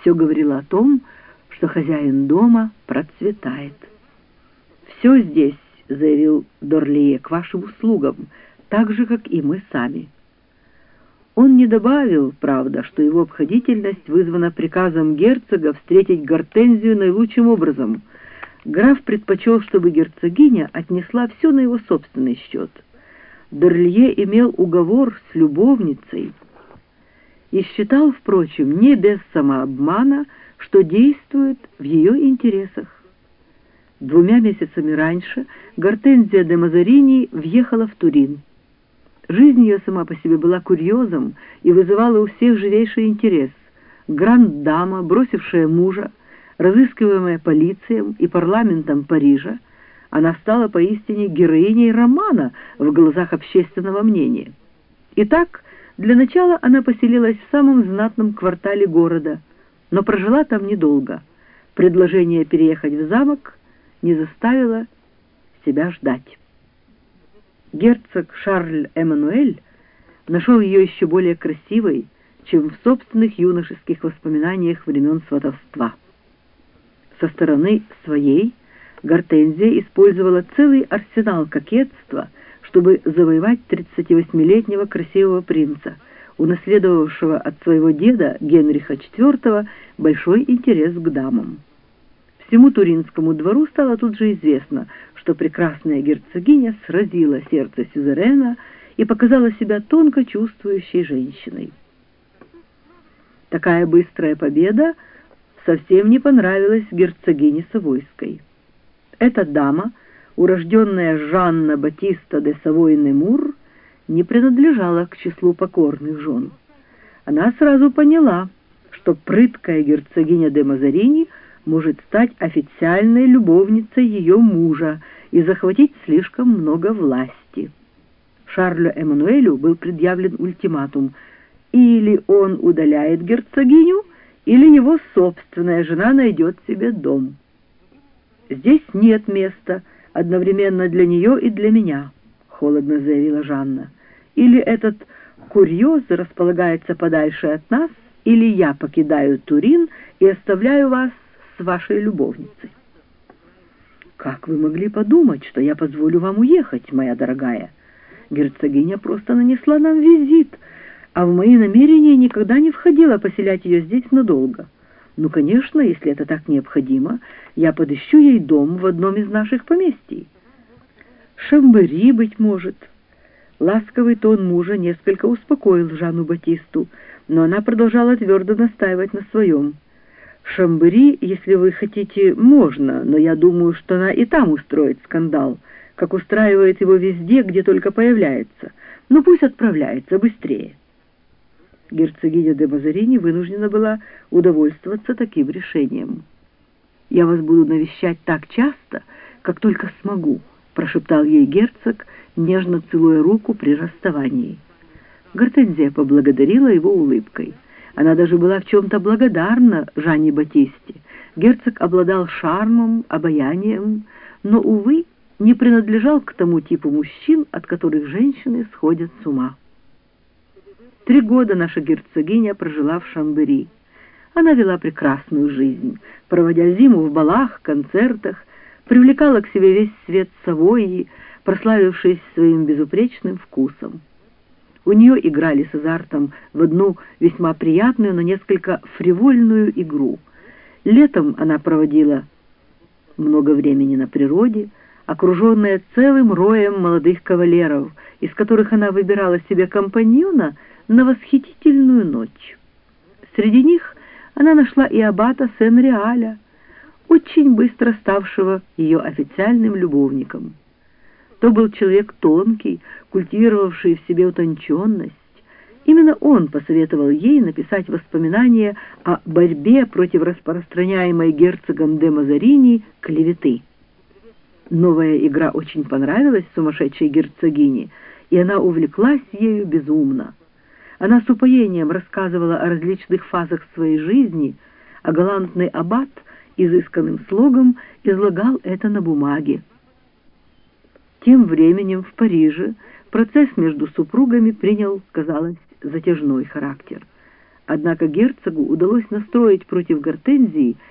все говорило о том, что хозяин дома процветает. «Все здесь, — заявил Дорлие, — к вашим услугам, так же, как и мы сами». Он не добавил, правда, что его обходительность вызвана приказом герцога встретить Гортензию наилучшим образом. Граф предпочел, чтобы герцогиня отнесла все на его собственный счет. Дорлие имел уговор с любовницей и считал, впрочем, не без самообмана, что действует в ее интересах. 2 месяцами раньше Гортензия де Мазарини въехала в Турин. Жизнь ее сама по себе была курьезом и вызывала у всех живейший интерес. Гранд-дама, бросившая мужа, разыскиваемая полицией и парламентом Парижа, она стала поистине героиней романа в глазах общественного мнения. Итак, для начала она поселилась в самом знатном квартале города, но прожила там недолго. Предложение переехать в замок не заставило себя ждать. Герцог Шарль-Эммануэль нашел ее еще более красивой, чем в собственных юношеских воспоминаниях времен сватовства. Со стороны своей Гортензия использовала целый арсенал кокетства, чтобы завоевать 38-летнего красивого принца, унаследовавшего от своего деда Генриха IV большой интерес к дамам. Всему Туринскому двору стало тут же известно, что прекрасная герцогиня сразила сердце сюзерена и показала себя тонко чувствующей женщиной. Такая быстрая победа совсем не понравилась герцогине Савойской. Эта дама, урожденная Жанна Батиста де Савой-Немур, не принадлежала к числу покорных жен. Она сразу поняла, что прыткая герцогиня де Мазарини может стать официальной любовницей ее мужа и захватить слишком много власти. Шарлю Эммануэлю был предъявлен ультиматум: или он удаляет герцогиню, или его собственная жена найдет себе дом. «Здесь нет места одновременно для нее и для меня», — холодно заявила Жанна. «Или этот курьез располагается подальше от нас, или я покидаю Турин и оставляю вас с вашей любовницей». «Как вы могли подумать, что я позволю вам уехать, моя дорогая? Герцогиня просто нанесла нам визит, а в мои намерения никогда не входило поселять ее здесь надолго. Ну, конечно, если это так необходимо, я подыщу ей дом в одном из наших поместий. Шамбери, быть может». Ласковый тон мужа несколько успокоил Жанну Батисту, но она продолжала твердо настаивать на своем. «Шамбери, если вы хотите, можно, но я думаю, что она и там устроит скандал, как устраивает его везде, где только появляется. Ну, пусть отправляется быстрее». Герцогиня де Мазарини вынуждена была удовольствоваться таким решением. «Я вас буду навещать так часто, как только смогу», — прошептал ей герцог, нежно целуя руку при расставании. Гортензия поблагодарила его улыбкой. Она даже была в чем-то благодарна Жанне Батисте. Герцог обладал шармом, обаянием, но, увы, не принадлежал к тому типу мужчин, от которых женщины сходят с ума. 3 года наша герцогиня прожила в Шамбери. Она вела прекрасную жизнь, проводя зиму в балах, концертах, привлекала к себе весь свет Савойи, прославившись своим безупречным вкусом. У нее играли с азартом в одну весьма приятную, но несколько фривольную игру. Летом она проводила много времени на природе, окруженная целым роем молодых кавалеров, из которых она выбирала себе компаньона на восхитительную ночь. Среди них она нашла и аббата Сен-Реаля, очень быстро ставшего ее официальным любовником. То был человек тонкий, культивировавший в себе утонченность. Именно он посоветовал ей написать воспоминания о борьбе против распространяемой герцогом де Мазарини клеветы. Новая игра очень понравилась сумасшедшей герцогине, и она увлеклась ею безумно. Она с упоением рассказывала о различных фазах своей жизни, а галантный аббат изысканным слогом излагал это на бумаге. Тем временем в Париже процесс между супругами принял, казалось, затяжной характер. Однако герцогу удалось настроить против Гортензии